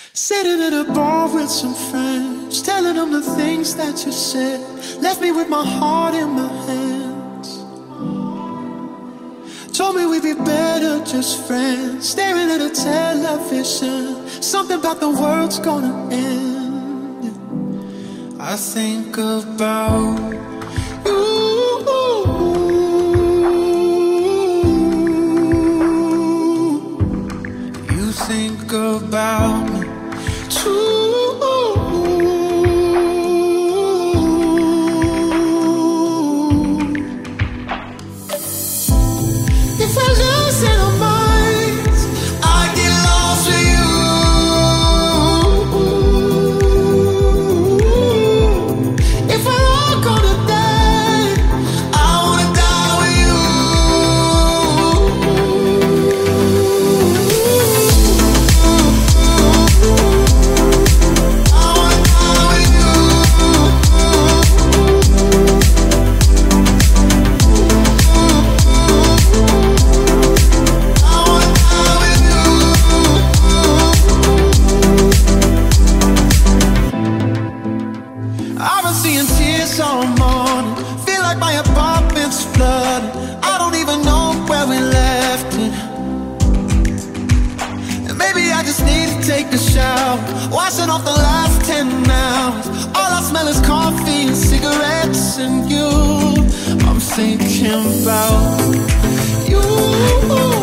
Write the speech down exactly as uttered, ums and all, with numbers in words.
Sitting at a bar with some friends, telling them the things that you said. Left me with my heart in my hands. Told me we'd be better just friends. Staring at a television, something about the world's gonna end. I think about you. You think about me too. If I lose in our minds, I get lost with you. If we're all gonna die, I wanna die with you. I wanna die with you. I wanna die with you. I've been seeing tears all morning. Feel like my apartment's flooded. I don't even know where we left it. And maybe I just need to take a shower, washing off the last ten hours. All I smell is coffee and cigarettes and you. I'm thinking about you.